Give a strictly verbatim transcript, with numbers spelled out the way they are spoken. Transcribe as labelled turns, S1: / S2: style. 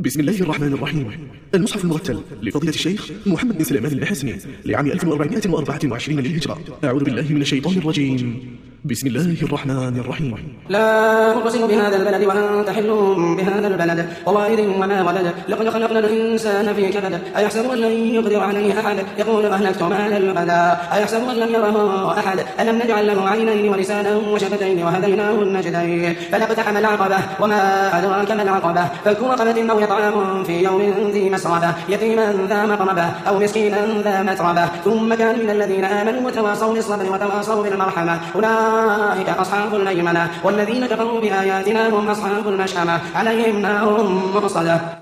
S1: بسم الله الرحمن الرحيم. المصحف المرتل لفضيلة الشيخ محمد بن سليمان البحسني لعام ألف وأربعمائة وأربعة وعشرين للهجرة. أعوذ بالله من الشيطان الرجيم. بسم الله الرحمن الرحيم.
S2: لا أقسم بهذا البلد وأنت حل بهذا البلد ووالد وما ولد لقد خلقنا الإنسان في كبد أيحسب أن لن يقدر عليه أحد يقول أهلكت مالا لبدا أيحسب أن لم يره أحد ألم نجعل له عينين ولسانا وشفتين وهديناه النجدين فلاقتحم العقبة وما أدراك ما العقبة فك رقبة أو إطعام في يوم ذي مسربة يتيما ذا مقربة أو مسكينا ذا متربة ثم كان من الذين آمنوا وتواصوا بالصبر وتواصوا بالمرحمة أولئك أصحاب الميمنة والذين كفروا بآياتنا هم أصحاب المشأمة عليهم نار مؤصدة.